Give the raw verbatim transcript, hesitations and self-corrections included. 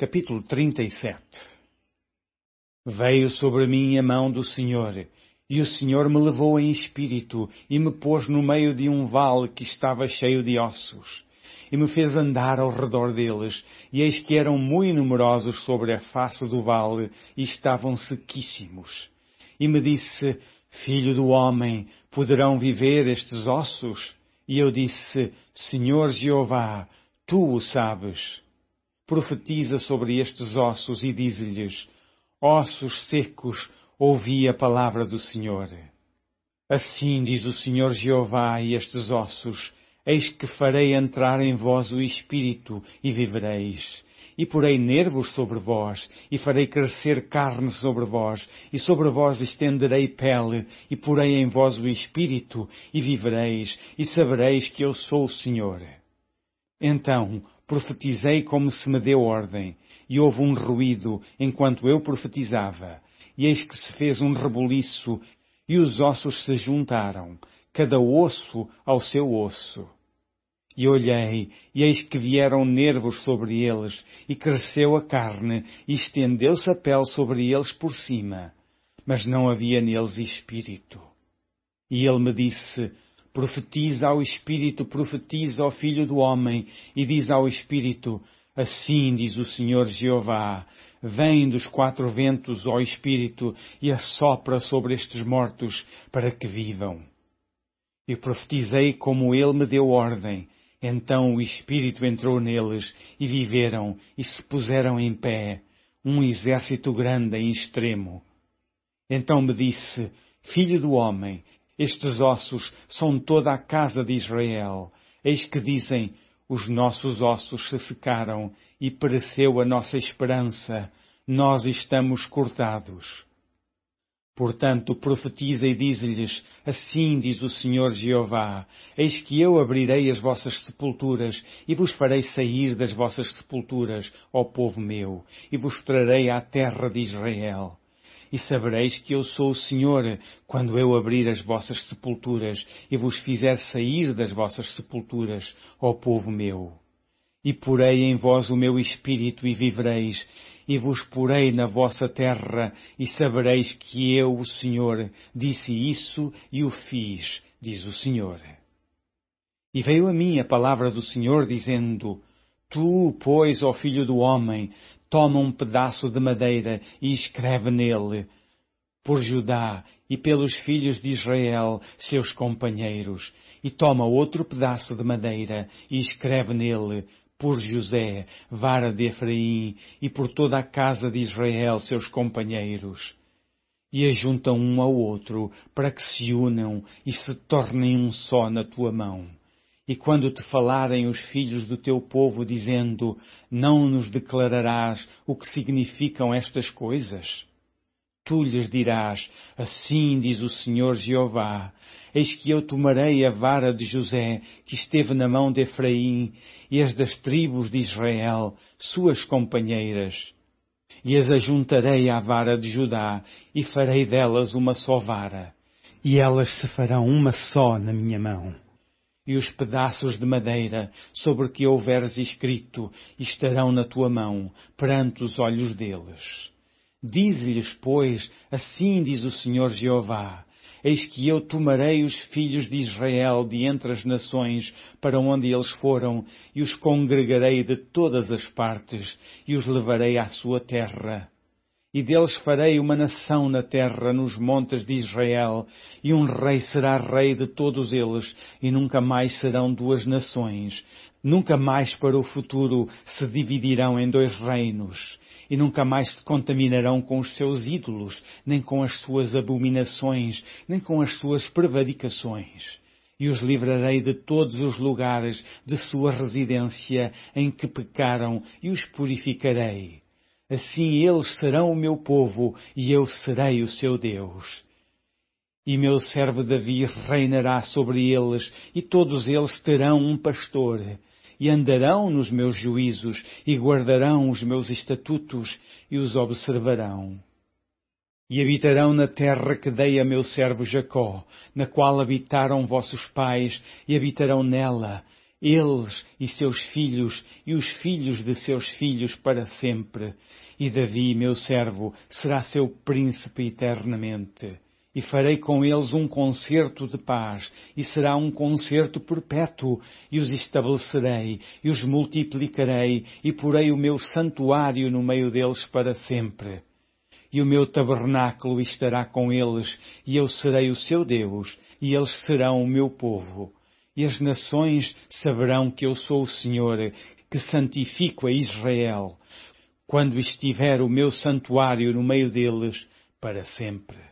Capítulo trinta e sete. Veio sobre mim a mão do Senhor, e o Senhor me levou em espírito, e me pôs no meio de um vale que estava cheio de ossos, e me fez andar ao redor deles, e eis que eram muito numerosos sobre a face do vale, e estavam sequíssimos. E me disse: Filho do homem, poderão viver estes ossos? E eu disse: Senhor Jeová, tu o sabes. Profetiza sobre estes ossos e dize-lhes: Ossos secos, ouvi a palavra do Senhor. Assim diz o Senhor Jeová a estes ossos: Eis que farei entrar em vós o espírito, e vivereis. E porei nervos sobre vós, e farei crescer carne sobre vós, e sobre vós estenderei pele, e porei em vós o espírito, e vivereis, e sabereis que eu sou o Senhor. Então profetizei como se me deu ordem, e houve um ruído enquanto eu profetizava, e eis que se fez um rebuliço, e os ossos se juntaram, cada osso ao seu osso. E olhei, e eis que vieram nervos sobre eles, e cresceu a carne, e estendeu-se a pele sobre eles por cima, mas não havia neles espírito. E ele me disse: Profetiza ao Espírito, profetiza ao Filho do Homem, e diz ao Espírito: Assim diz o Senhor Jeová, vem dos quatro ventos, ó Espírito, e assopra sobre estes mortos, para que vivam. E profetizei como ele me deu ordem. Então o Espírito entrou neles, e viveram, e se puseram em pé, um exército grande em extremo. Então me disse: Filho do homem, estes ossos são toda a casa de Israel. Eis que dizem: os nossos ossos se secaram, e pereceu a nossa esperança. Nós estamos cortados. Portanto, profetiza e dize-lhes: Assim diz o Senhor Jeová: Eis que eu abrirei as vossas sepulturas, e vos farei sair das vossas sepulturas, ó povo meu, e vos trarei à terra de Israel. E sabereis que eu sou o Senhor, quando eu abrir as vossas sepulturas, e vos fizer sair das vossas sepulturas, ó povo meu. E porei em vós o meu espírito, e vivereis, e vos porei na vossa terra, e sabereis que eu, o Senhor, disse isso e o fiz, diz o Senhor. E veio a mim a palavra do Senhor, dizendo: Tu, pois, ó filho do homem, toma um pedaço de madeira e escreve nele: por Judá e pelos filhos de Israel, seus companheiros. E toma outro pedaço de madeira e escreve nele: por José, vara de Efraim, e por toda a casa de Israel, seus companheiros. E ajuntam um ao outro, para que se unam e se tornem um só na tua mão. E quando te falarem os filhos do teu povo, dizendo: não nos declararás o que significam estas coisas? Tu lhes dirás: assim diz o Senhor Jeová: eis que eu tomarei a vara de José, que esteve na mão de Efraim, e as das tribos de Israel, suas companheiras, e as ajuntarei à vara de Judá, e farei delas uma só vara, e elas se farão uma só na minha mão. E os pedaços de madeira sobre que houveres escrito estarão na tua mão, perante os olhos deles. Dize-lhes, pois, assim diz o Senhor Jeová: eis que eu tomarei os filhos de Israel de entre as nações para onde eles foram, e os congregarei de todas as partes, e os levarei à sua terra. E deles farei uma nação na terra, nos montes de Israel, e um rei será rei de todos eles, e nunca mais serão duas nações. Nunca mais para o futuro se dividirão em dois reinos. E nunca mais se contaminarão com os seus ídolos, nem com as suas abominações, nem com as suas prevaricações. E os livrarei de todos os lugares de sua residência em que pecaram, e os purificarei. Assim eles serão o meu povo, e eu serei o seu Deus. E meu servo Davi reinará sobre eles, e todos eles terão um pastor. E andarão nos meus juízos, e guardarão os meus estatutos, e os observarão. E habitarão na terra que dei a meu servo Jacó, na qual habitaram vossos pais, e habitarão nela. eles e seus filhos e os filhos de seus filhos para sempre. E Davi, meu servo, será seu príncipe eternamente. E farei com eles um concerto de paz, e será um concerto perpétuo, e os estabelecerei, e os multiplicarei, e porei o meu santuário no meio deles para sempre. E o meu tabernáculo estará com eles, e eu serei o seu Deus, e eles serão o meu povo. E as nações saberão que eu sou o Senhor, que santifico a Israel, quando estiver o meu santuário no meio deles para sempre.